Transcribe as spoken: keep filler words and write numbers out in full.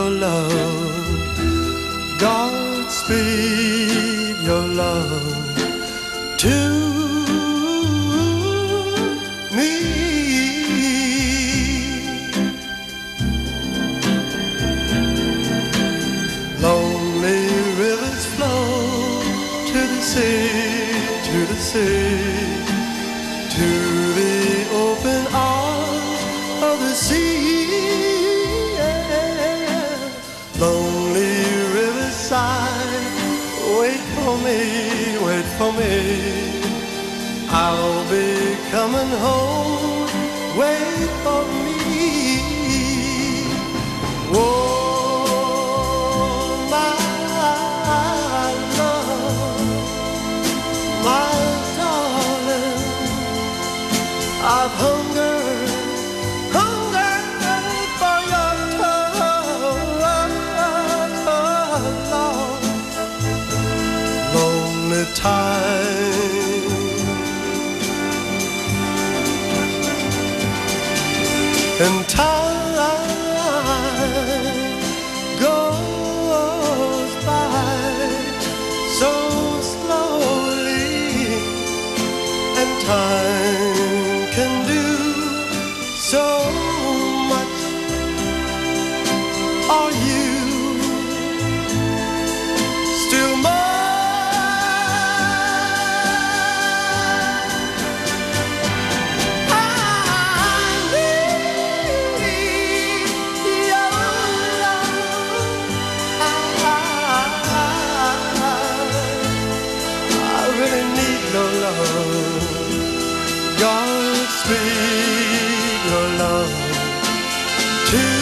your love. Godspeed your love to me. Lonely rivers flow to the sea, to the sea, to the open arms of the sea. Yeah. Lonely riverside, wait for me, wait for me. I'll be coming home, wait for me. Whoa. I've hungered, hungered for your touch, lonely time. And time goes by so slowly, and time can do so much. Are you still mine? I need your love. I, I really need your love. Godspeed your love to